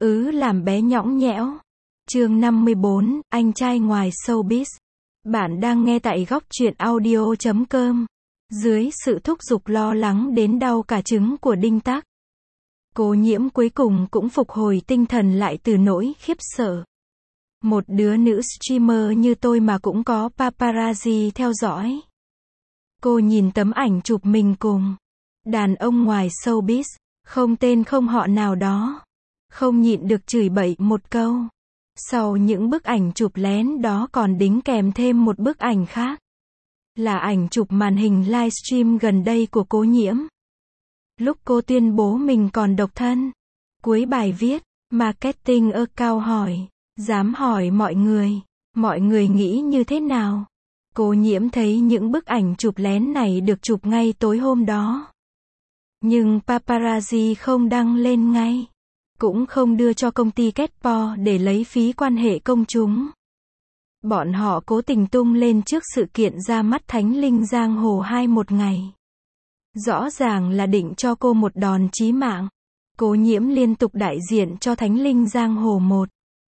Làm bé nhõng nhẽo. Chương 54, anh trai ngoài showbiz. Bạn đang nghe tại góc truyện audio.com. Dưới sự thúc giục lo lắng đến đau cả trứng của Đinh Tắc, Cố Nhiễm cuối cùng cũng phục hồi tinh thần lại từ nỗi khiếp sợ. Một đứa nữ streamer như tôi mà cũng có paparazzi theo dõi. Cô nhìn tấm ảnh chụp mình cùng đàn ông ngoài showbiz, không tên không họ nào đó, không nhịn được chửi bậy một câu. Sau những bức ảnh chụp lén đó còn đính kèm thêm một bức ảnh khác, là ảnh chụp màn hình livestream gần đây của Cố Nhiễm, lúc cô tuyên bố mình còn độc thân. Cuối bài viết, marketing account hỏi, dám hỏi mọi người nghĩ như thế nào? Cố Nhiễm thấy những bức ảnh chụp lén này được chụp ngay tối hôm đó, nhưng paparazzi không đăng lên ngay, cũng không đưa cho công ty Ketpo để lấy phí quan hệ công chúng. Bọn họ cố tình tung lên trước sự kiện ra mắt Thánh Linh Giang Hồ 2 một ngày. Rõ ràng là định cho cô một đòn chí mạng. Cố Nhiễm liên tục đại diện cho Thánh Linh Giang Hồ 1,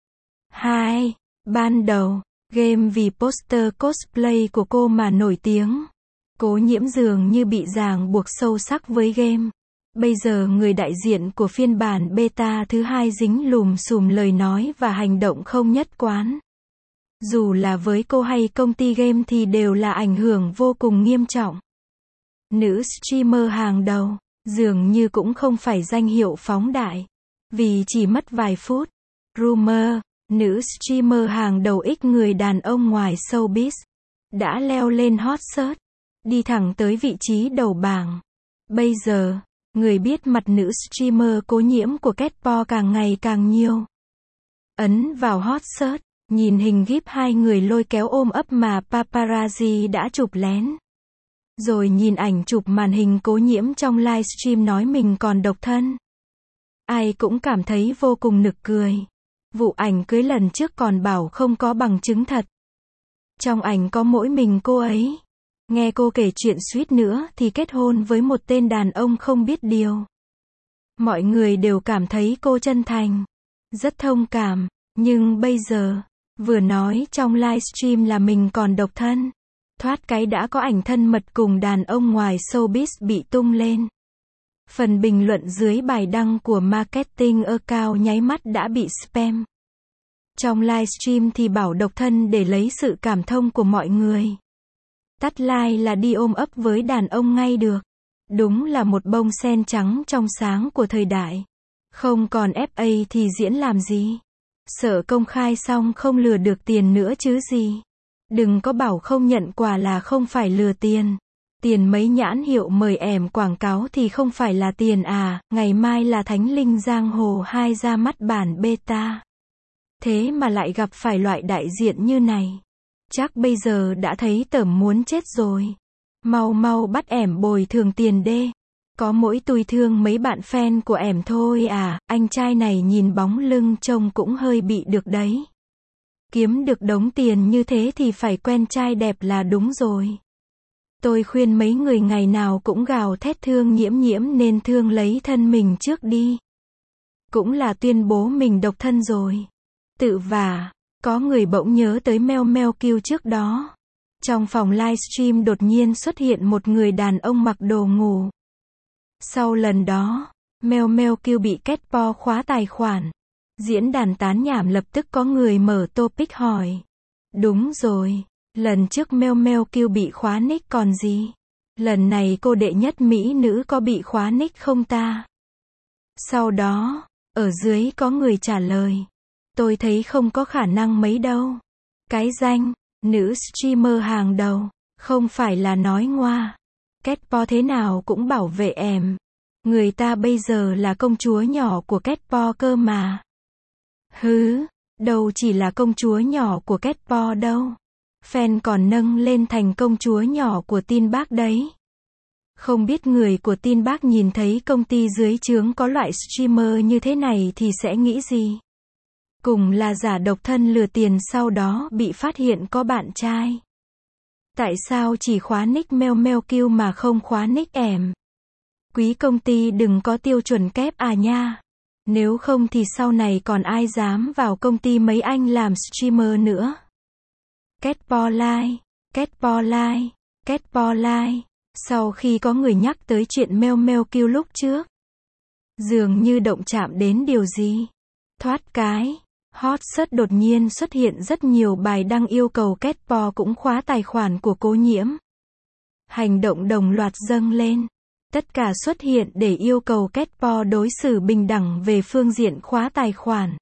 2. Ban đầu, game vì poster cosplay của cô mà nổi tiếng. Cố Nhiễm dường như bị ràng buộc sâu sắc với game. Bây giờ người đại diện của phiên bản beta thứ 2 dính lùm xùm lời nói và hành động không nhất quán. Dù là với cô hay công ty game thì đều là ảnh hưởng vô cùng nghiêm trọng. Nữ streamer hàng đầu, dường như cũng không phải danh hiệu phóng đại, vì chỉ mất vài phút. Rumor, nữ streamer hàng đầu ít người đàn ông ngoài showbiz, đã leo lên hot search, đi thẳng tới vị trí đầu bảng. Bây giờ, người biết mặt nữ streamer Cố Nhiễm của Ketpo càng ngày càng nhiều. Ấn vào hot search, nhìn hình gif hai người lôi kéo ôm ấp mà paparazzi đã chụp lén. Rồi nhìn ảnh chụp màn hình Cố Nhiễm trong livestream nói mình còn độc thân. Ai cũng cảm thấy vô cùng nực cười. Vụ ảnh cưới lần trước còn bảo không có bằng chứng thật. Trong ảnh có mỗi mình cô ấy. Nghe cô kể chuyện suýt nữa thì kết hôn với một tên đàn ông không biết điều. Mọi người đều cảm thấy cô chân thành, rất thông cảm. Nhưng bây giờ, vừa nói trong livestream là mình còn độc thân, thoát cái đã có ảnh thân mật cùng đàn ông ngoài showbiz bị tung lên. Phần bình luận dưới bài đăng của marketing account nháy mắt đã bị spam. Trong livestream thì bảo độc thân để lấy sự cảm thông của mọi người. Tắt like là đi ôm ấp với đàn ông ngay được. Đúng là một bông sen trắng trong sáng của thời đại. Không còn FA thì diễn làm gì? Sợ công khai xong không lừa được tiền nữa chứ gì. Đừng có bảo không nhận quà là không phải lừa tiền. Tiền mấy nhãn hiệu mời ẻm quảng cáo thì không phải là tiền à. Ngày mai là Thánh Linh Giang Hồ 2 ra mắt bản beta. Thế mà lại gặp phải loại đại diện như này. Chắc bây giờ đã thấy tởm muốn chết rồi. Mau bắt ẻm bồi thường tiền đê. Có mỗi tui thương mấy bạn fan của ẻm thôi à. Anh trai này nhìn bóng lưng trông cũng hơi bị được đấy. Kiếm được đống tiền như thế thì phải quen trai đẹp là đúng rồi. Tôi khuyên mấy người ngày nào cũng gào thét thương Nhiễm nên thương lấy thân mình trước đi. Cũng là tuyên bố mình độc thân rồi. Tự vả. Có người bỗng nhớ tới Meo Meo Kill trước đó. Trong phòng livestream đột nhiên xuất hiện một người đàn ông mặc đồ ngủ. Sau lần đó, Meo Meo Kill bị Ketpo khóa tài khoản. Diễn đàn tán nhảm lập tức có người mở topic hỏi. Đúng rồi, lần trước Meo Meo Kill bị khóa nick còn gì? Lần này cô đệ nhất mỹ nữ có bị khóa nick không ta? Sau đó, ở dưới có người trả lời. Tôi thấy không có khả năng mấy đâu. Cái danh, nữ streamer hàng đầu, không phải là nói ngoa. Ketpo thế nào cũng bảo vệ ẻm. Người ta bây giờ là công chúa nhỏ của Ketpo cơ mà. Hứ, đâu chỉ là công chúa nhỏ của Ketpo đâu. Fan còn nâng lên thành công chúa nhỏ của Tin Bác đấy. Không biết người của Tin Bác nhìn thấy công ty dưới trướng có loại streamer như thế này thì sẽ nghĩ gì? Cùng là giả độc thân lừa tiền sau đó bị phát hiện có bạn trai. Tại sao chỉ khóa nick Meo Meo Kill mà không khóa nick ẻm? Quý công ty đừng có tiêu chuẩn kép à nha. Nếu không thì sau này còn ai dám vào công ty mấy anh làm streamer nữa. Catboy Live, Catboy Live. Sau khi có người nhắc tới chuyện Meo Meo Kill lúc trước, dường như động chạm đến điều gì. Thoát cái, hot search đột nhiên xuất hiện rất nhiều bài đăng yêu cầu Catboy cũng khóa tài khoản của Cố Nhiễm. Hành động đồng loạt dâng lên. Tất cả xuất hiện để yêu cầu Catboy đối xử bình đẳng về phương diện khóa tài khoản.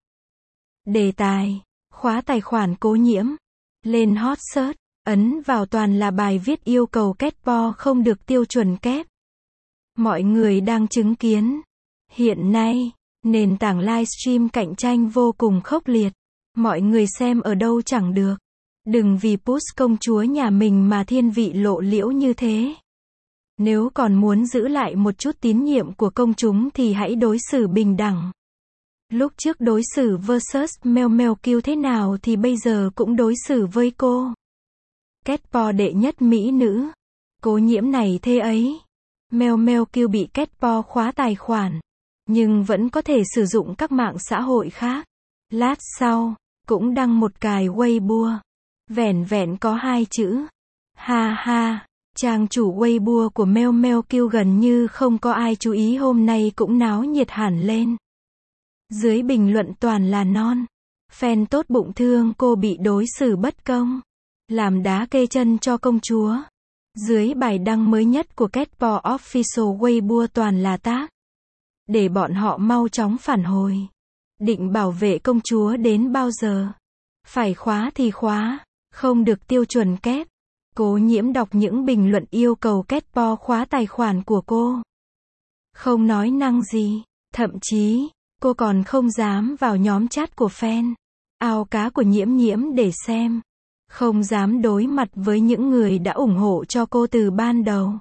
Đề tài: khóa tài khoản Cố Nhiễm. Lên hot search, ấn vào toàn là bài viết yêu cầu Catboy không được tiêu chuẩn kép. Mọi người đang chứng kiến. Hiện nay, nền tảng livestream cạnh tranh vô cùng khốc liệt. Mọi người xem ở đâu chẳng được. Đừng vì push công chúa nhà mình mà thiên vị lộ liễu như thế. Nếu còn muốn giữ lại một chút tín nhiệm của công chúng thì hãy đối xử bình đẳng. Lúc trước đối xử versus Meo Meo Kill thế nào thì bây giờ cũng đối xử với cô. Catboy đệ nhất mỹ nữ. Cố Nhiễm này thế ấy. Meo Meo Kill bị Catboy khóa tài khoản, nhưng vẫn có thể sử dụng các mạng xã hội khác. Lát sau, cũng đăng một cài Weibo. Vẻn vẹn có 2 chữ. Ha ha. Trang chủ Weibo của Meo Meo Kill gần như không có ai chú ý, hôm nay cũng náo nhiệt hẳn lên. Dưới bình luận toàn là non. Fan tốt bụng thương cô bị đối xử bất công. Làm đá kê chân cho công chúa. Dưới bài đăng mới nhất của Catboy Official Weibo toàn là tag. Để bọn họ mau chóng phản hồi. Định bảo vệ công chúa đến bao giờ? Phải khóa thì khóa. Không được tiêu chuẩn kép. Cố Nhiễm đọc những bình luận yêu cầu Catboy khóa tài khoản của cô. Không nói năng gì. Thậm chí, cô còn không dám vào nhóm chat của fan. Ao cá của Nhiễm Nhiễm để xem. Không dám đối mặt với những người đã ủng hộ cho cô từ ban đầu.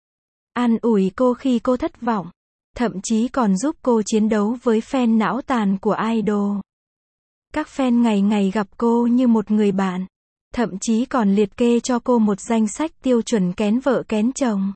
An ủi cô khi cô thất vọng. Thậm chí còn giúp cô chiến đấu với fan não tàn của idol. Các fan ngày ngày gặp cô như một người bạn. Thậm chí còn liệt kê cho cô một danh sách tiêu chuẩn kén vợ kén chồng.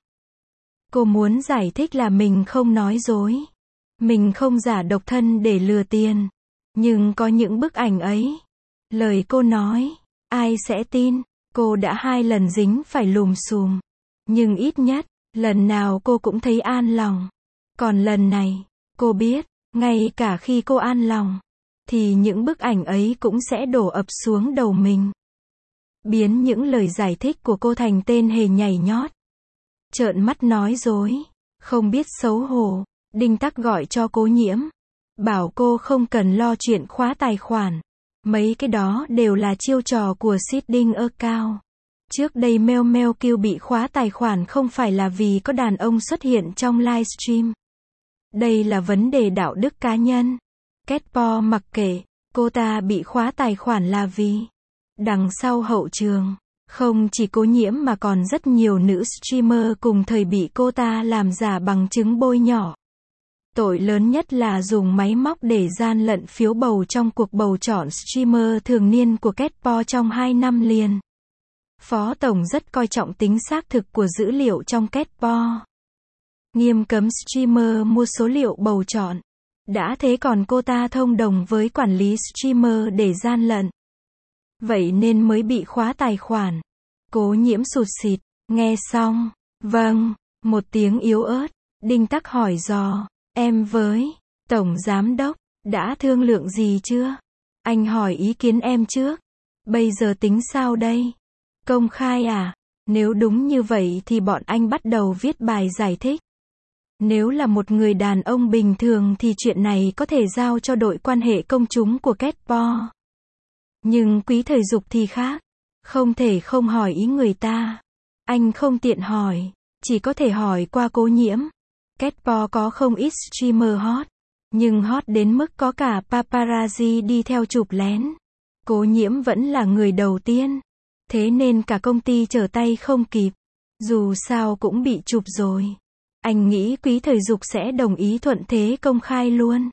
Cô muốn giải thích là mình không nói dối. Mình không giả độc thân để lừa tiền. Nhưng có những bức ảnh ấy. Lời cô nói, ai sẽ tin? Cô đã 2 lần dính phải lùm xùm. Nhưng ít nhất, lần nào cô cũng thấy an lòng. Còn lần này, cô biết, ngay cả khi cô an lòng, thì những bức ảnh ấy cũng sẽ đổ ập xuống đầu mình. Biến những lời giải thích của cô thành tên hề nhảy nhót. Trợn mắt nói dối. Không biết xấu hổ. Đinh Tắc gọi cho Cố Nhiễm. Bảo cô không cần lo chuyện khóa tài khoản. Mấy cái đó đều là chiêu trò của seeding account. Trước đây Meo Meo Kill bị khóa tài khoản không phải là vì có đàn ông xuất hiện trong livestream. Đây là vấn đề đạo đức cá nhân. Catboy mặc kệ, cô ta bị khóa tài khoản là vì đằng sau hậu trường, không chỉ Cố Nhiễm mà còn rất nhiều nữ streamer cùng thời bị cô ta làm giả bằng chứng bôi nhỏ. Tội lớn nhất là dùng máy móc để gian lận phiếu bầu trong cuộc bầu chọn streamer thường niên của Catboy trong 2 năm liền. Phó Tổng rất coi trọng tính xác thực của dữ liệu trong Catboy. Nghiêm cấm streamer mua số liệu bầu chọn. Đã thế còn cô ta thông đồng với quản lý streamer để gian lận. Vậy nên mới bị khóa tài khoản. Cố Nhiễm sụt sịt, nghe xong. Vâng, một tiếng yếu ớt. Đinh Tắc hỏi dò, em với Tổng Giám Đốc, đã thương lượng gì chưa? Anh hỏi ý kiến em trước. Bây giờ tính sao đây? Công khai à? Nếu đúng như vậy thì bọn anh bắt đầu viết bài giải thích. Nếu là một người đàn ông bình thường thì chuyện này có thể giao cho đội quan hệ công chúng của Catboy. Nhưng Quý Thời Dục thì khác. Không thể không hỏi ý người ta. Anh không tiện hỏi, chỉ có thể hỏi qua Cố Nhiễm. Catboy có không ít streamer hot, nhưng hot đến mức có cả paparazzi đi theo chụp lén. Cố Nhiễm vẫn là người đầu tiên. Thế nên cả công ty trở tay không kịp. Dù sao cũng bị chụp rồi. Anh nghĩ Quý Thời Dục sẽ đồng ý thuận thế công khai luôn.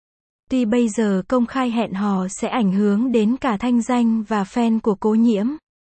Tuy bây giờ công khai hẹn hò sẽ ảnh hưởng đến cả thanh danh và fan của Cố Nhiễm.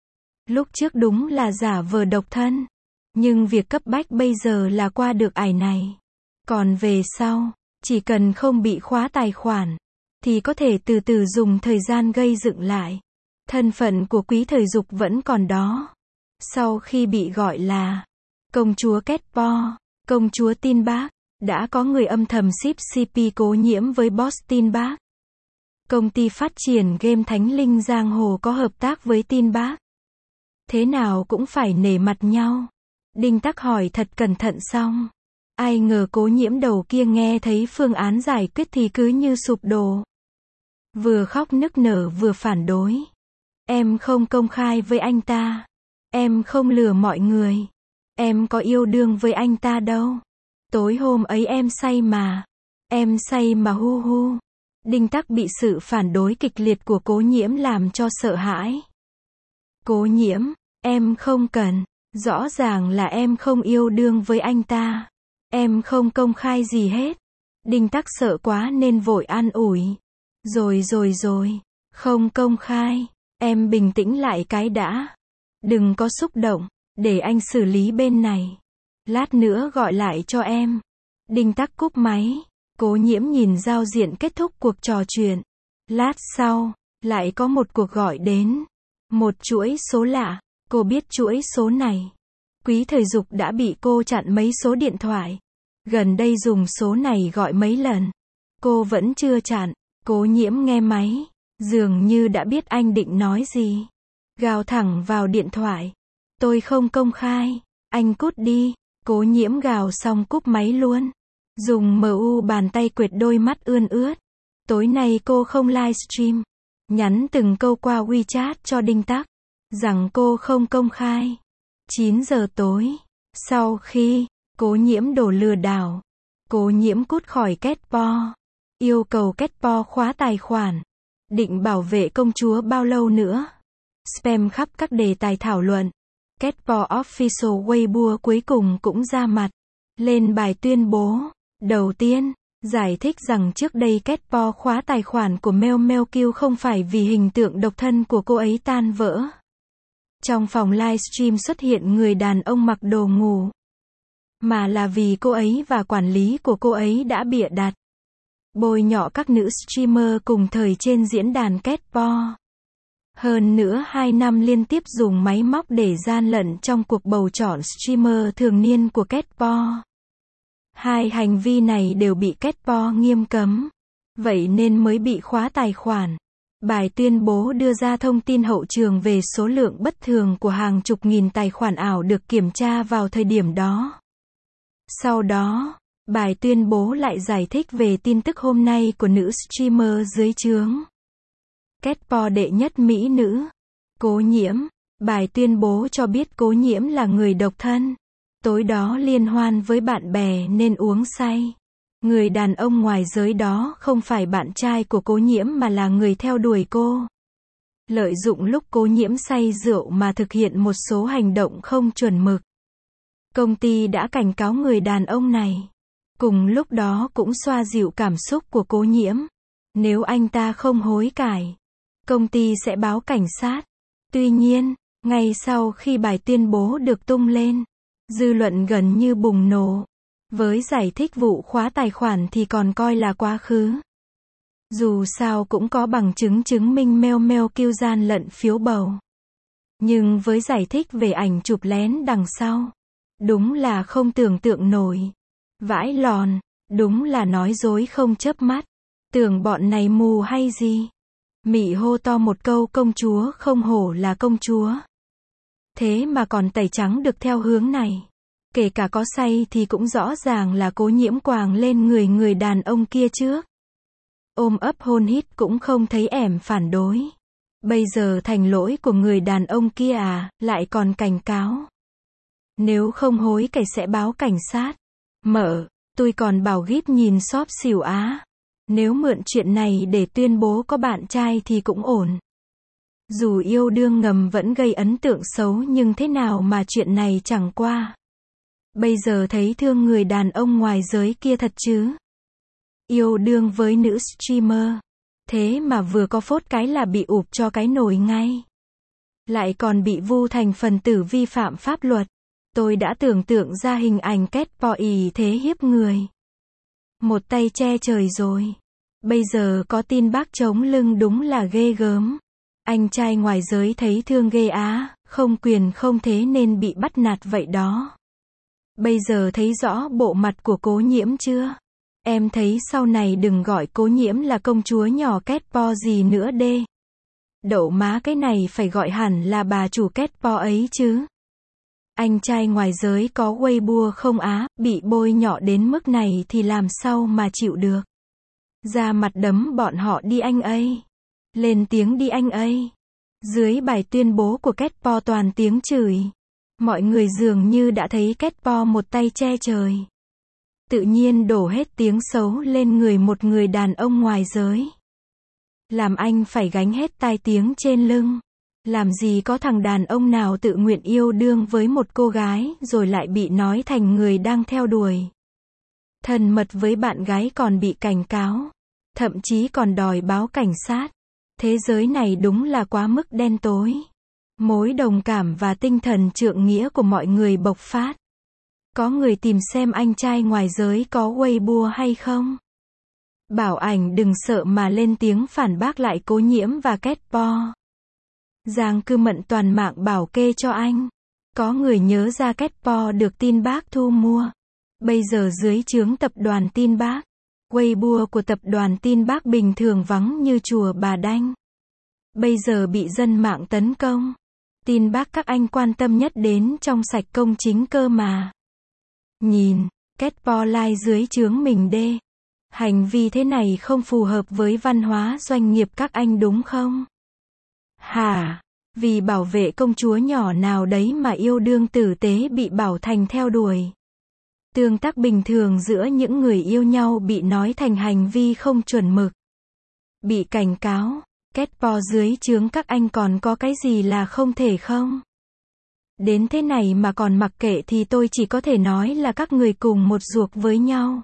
Lúc trước đúng là giả vờ độc thân. Nhưng việc cấp bách bây giờ là qua được ải này. Còn về sau, Chỉ cần không bị khóa tài khoản, thì có thể từ từ dùng thời gian gây dựng lại. Thân phận của Quý Thời Dục vẫn còn đó. Sau khi bị gọi là công chúa Catpo, công chúa Tin Bác, đã có người âm thầm ship CP Cố Nhiễm với boss Tin Bác. Công ty phát triển game Thánh Linh Giang Hồ có hợp tác với Tin Bác. Thế nào cũng phải nể mặt nhau. Đinh Tắc hỏi thật cẩn thận xong. Ai ngờ Cố Nhiễm đầu kia nghe thấy phương án giải quyết thì cứ như sụp đổ. Vừa khóc nức nở vừa phản đối. Em không công khai với anh ta. Em không lừa mọi người. Em có yêu đương với anh ta đâu. Tối hôm ấy em say mà. Em say mà hu hu. Đinh Tắc bị sự phản đối kịch liệt của Cố Nhiễm làm cho sợ hãi. Cố Nhiễm, em không cần. Rõ ràng là em không yêu đương với anh ta. Em không công khai gì hết. Đinh Tắc sợ quá nên vội an ủi. Rồi. Không công khai. Em bình tĩnh lại cái đã. Đừng có xúc động. Để anh xử lý bên này. Lát nữa gọi lại cho em. Đinh Tắc cúp máy. Cố Nhiễm nhìn giao diện kết thúc cuộc trò chuyện. Lát sau, lại có một cuộc gọi đến. Một chuỗi số lạ. Cô biết chuỗi số này. Quý Thời Dục đã bị cô chặn mấy số điện thoại. Gần đây dùng số này gọi mấy lần. Cô vẫn chưa chặn. Cố Nhiễm nghe máy. Dường như đã biết anh định nói gì. Gào thẳng vào điện thoại. Tôi không công khai. Anh cút đi. Cố Nhiễm gào xong cúp máy luôn. Dùng MU bàn tay quệt đôi mắt ươn ướt. Tối nay cô không livestream. Nhắn từng câu qua WeChat cho Đinh Tắc. Rằng cô không công khai. 9 giờ tối. Sau khi Cố Nhiễm đổ lừa đảo. Cố Nhiễm cút khỏi Catpo. Yêu cầu Catpo khóa tài khoản. Định bảo vệ công chúa bao lâu nữa. Spam khắp các đề tài thảo luận. Catpo Official Weibo cuối cùng cũng ra mặt. Lên bài tuyên bố. Đầu tiên, giải thích rằng trước đây Catpo khóa tài khoản của Meo Meo Q không phải vì hình tượng độc thân của cô ấy tan vỡ. Trong phòng livestream xuất hiện người đàn ông mặc đồ ngủ. Mà là vì cô ấy và quản lý của cô ấy đã bịa đặt. Bôi nhọ các nữ streamer cùng thời trên diễn đàn Catpo. Hơn nữa 2 năm liên tiếp dùng máy móc để gian lận trong cuộc bầu chọn streamer thường niên của Catpo. Hai hành vi này đều bị Catpo nghiêm cấm. Vậy nên mới bị khóa tài khoản. Bài tuyên bố đưa ra thông tin hậu trường về số lượng bất thường của hàng chục nghìn tài khoản ảo được kiểm tra vào thời điểm đó. Sau đó, bài tuyên bố lại giải thích về tin tức hôm nay của nữ streamer dưới trướng. Catpo đệ nhất mỹ nữ. Cố Nhiễm. Bài tuyên bố cho biết Cố Nhiễm là người độc thân. Tối đó liên hoan với bạn bè nên uống say. Người đàn ông ngoài giới đó không phải bạn trai của Cố Nhiễm mà là người theo đuổi cô. Lợi dụng lúc Cố Nhiễm say rượu mà thực hiện một số hành động không chuẩn mực. Công ty đã cảnh cáo người đàn ông này. Cùng lúc đó cũng xoa dịu cảm xúc của Cố Nhiễm. Nếu anh ta không hối cải, công ty sẽ báo cảnh sát. Tuy nhiên, ngay sau khi bài tuyên bố được tung lên, dư luận gần như bùng nổ. Với giải thích vụ khóa tài khoản thì còn coi là quá khứ. Dù sao cũng có bằng chứng chứng minh Meo Meo Q gian lận phiếu bầu. Nhưng với giải thích về ảnh chụp lén đằng sau, đúng là không tưởng tượng nổi. Vãi lòn, đúng là nói dối không chớp mắt. Tưởng bọn này mù hay gì? Mị hô to một câu công chúa không hổ là công chúa. Thế mà còn tẩy trắng được theo hướng này. Kể cả có say thì cũng rõ ràng là Cố Nhiễm quàng lên người đàn ông kia trước. Ôm ấp hôn hít cũng không thấy ẻm phản đối. Bây giờ thành lỗi của người đàn ông kia à, lại còn cảnh cáo. Nếu không hối cải sẽ báo cảnh sát. Mở, tôi còn bảo gíp nhìn xóp xỉu á. Nếu mượn chuyện này để tuyên bố có bạn trai thì cũng ổn. Dù yêu đương ngầm vẫn gây ấn tượng xấu nhưng thế nào mà chuyện này chẳng qua. Bây giờ thấy thương người đàn ông ngoài giới kia thật chứ. Yêu đương với nữ streamer. Thế mà vừa có phốt cái là bị ụp cho cái nồi ngay. Lại còn bị vu thành phần tử vi phạm pháp luật. Tôi đã tưởng tượng ra hình ảnh Catpo ì thế hiếp người. Một tay che trời rồi. Bây giờ có tin bác chống lưng đúng là ghê gớm. Anh trai ngoài giới thấy thương ghê á, không quyền không thế nên bị bắt nạt vậy đó. Bây giờ thấy rõ bộ mặt của Cố Nhiễm chưa? Em thấy sau này đừng gọi Cố Nhiễm là công chúa nhỏ Ketpo gì nữa đê. Đậu má cái này phải gọi hẳn là bà chủ Ketpo ấy chứ. Anh trai ngoài giới có Weibo không á, bị bôi nhọ đến mức này thì làm sao mà chịu được. Ra mặt đấm bọn họ đi anh ấy. Lên tiếng đi anh ấy. Dưới bài tuyên bố của Ketpo toàn tiếng chửi. Mọi người dường như đã thấy Ketpo một tay che trời. Tự nhiên đổ hết tiếng xấu lên người một người đàn ông ngoài giới. Làm anh phải gánh hết tai tiếng trên lưng. Làm gì có thằng đàn ông nào tự nguyện yêu đương với một cô gái rồi lại bị nói thành người đang theo đuổi. Thân mật với bạn gái còn bị cảnh cáo. Thậm chí còn đòi báo cảnh sát. Thế giới này đúng là quá mức đen tối. Mối đồng cảm và tinh thần trượng nghĩa của mọi người bộc phát. Có người tìm xem anh trai ngoài giới có Weibo hay không. Bảo ảnh đừng sợ mà lên tiếng phản bác lại Cố Nhiễm và Ketpo. Giang Cư Mận toàn mạng bảo kê cho anh. Có người nhớ ra Ketpo được Tin Bác thu mua. Bây giờ dưới trướng tập đoàn Tin Bác. Weibo của tập đoàn Tin Bác bình thường vắng như chùa Bà Đanh. Bây giờ bị dân mạng tấn công. Tin Bác các anh quan tâm nhất đến trong sạch công chính cơ mà. Nhìn, Ketpo like dưới trướng mình đê. Hành vi thế này không phù hợp với văn hóa doanh nghiệp các anh đúng không? Hả? Vì bảo vệ công chúa nhỏ nào đấy mà yêu đương tử tế bị bảo thành theo đuổi. Tương tác bình thường giữa những người yêu nhau bị nói thành hành vi không chuẩn mực. Bị cảnh cáo, Ketpo dưới trướng các anh còn có cái gì là không thể không? Đến thế này mà còn mặc kệ thì tôi chỉ có thể nói là các người cùng một ruột với nhau.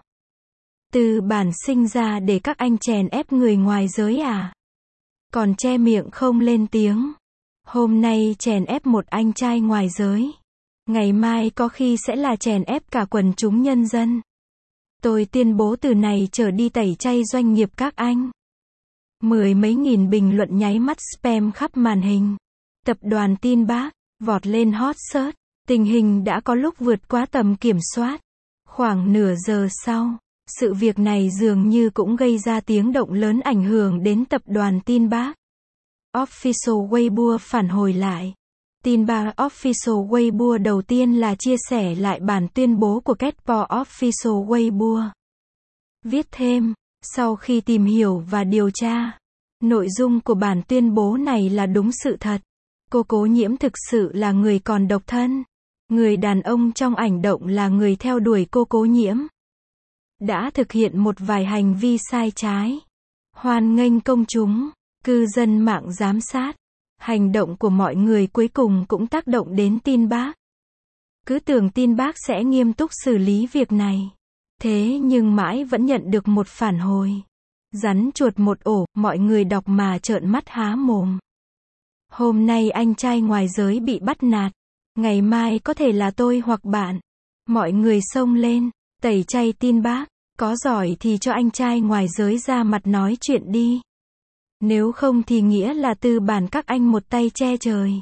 Từ bản sinh ra để các anh chèn ép người ngoài giới à? Còn che miệng không lên tiếng. Hôm nay chèn ép một anh trai ngoài giới. Ngày mai có khi sẽ là chèn ép cả quần chúng nhân dân. Tôi tuyên bố từ này trở đi tẩy chay doanh nghiệp các anh. Mười mấy nghìn bình luận nháy mắt spam khắp màn hình. Tập đoàn Tin Bác vọt lên hot search. Tình hình đã có lúc vượt quá tầm kiểm soát. Khoảng nửa giờ sau, sự việc này dường như cũng gây ra tiếng động lớn ảnh hưởng đến tập đoàn Tin Bác. Official Weibo phản hồi lại. Tin Bác Official Weibo đầu tiên là chia sẻ lại bản tuyên bố của Ketpo Official Weibo. Viết thêm, sau khi tìm hiểu và điều tra, nội dung của bản tuyên bố này là đúng sự thật. Cô Cố Nhiễm thực sự là người còn độc thân. Người đàn ông trong ảnh động là người theo đuổi cô Cố Nhiễm. Đã thực hiện một vài hành vi sai trái. Hoan nghênh công chúng, cư dân mạng giám sát. Hành động của mọi người cuối cùng cũng tác động đến Tin Bác. Cứ tưởng Tin Bác sẽ nghiêm túc xử lý việc này. Thế nhưng mãi vẫn nhận được một phản hồi. Rắn chuột một ổ, mọi người đọc mà trợn mắt há mồm. Hôm nay anh trai ngoài giới bị bắt nạt. Ngày mai có thể là tôi hoặc bạn. Mọi người xông lên, tẩy chay Tin Bác. Có giỏi thì cho anh trai ngoài giới ra mặt nói chuyện đi. Nếu không thì nghĩa là tư bản các anh một tay che trời.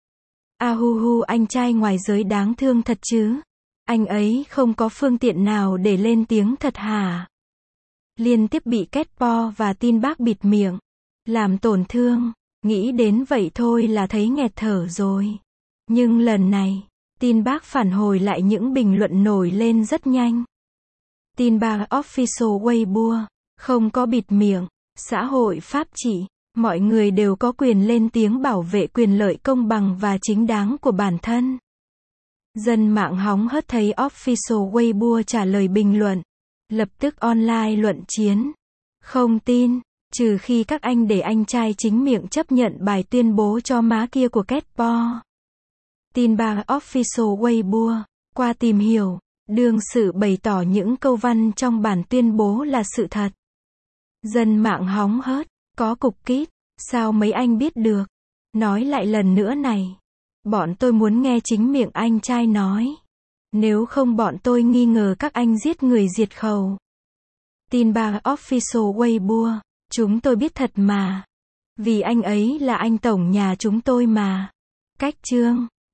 Ahuhu, anh trai ngoài giới đáng thương thật chứ. Anh ấy không có phương tiện nào để lên tiếng thật hả? Liên tiếp bị Ketpo và Tin Bác bịt miệng. Làm tổn thương. Nghĩ đến vậy thôi là thấy nghẹt thở rồi. Nhưng lần này, Tin Bác phản hồi lại những bình luận nổi lên rất nhanh. Tin Bác Official Weibo, không có bịt miệng, xã hội pháp trị, mọi người đều có quyền lên tiếng bảo vệ quyền lợi công bằng và chính đáng của bản thân. Dân mạng hóng hớt thấy Official Weibo trả lời bình luận, lập tức online luận chiến. Không tin, trừ khi các anh để anh trai chính miệng chấp nhận bài tuyên bố cho má kia của Ketpo. Tin Bác Official Weibo, qua tìm hiểu, đương sự bày tỏ những câu văn trong bản tuyên bố là sự thật. Dân mạng hóng hớt, có cục kít, sao mấy anh biết được? Nói lại lần nữa này. Bọn tôi muốn nghe chính miệng anh trai nói. Nếu không bọn tôi nghi ngờ các anh giết người diệt khẩu. Tin ba Official Weibo. Chúng tôi biết thật mà. Vì anh ấy là anh tổng nhà chúng tôi mà. Cách chương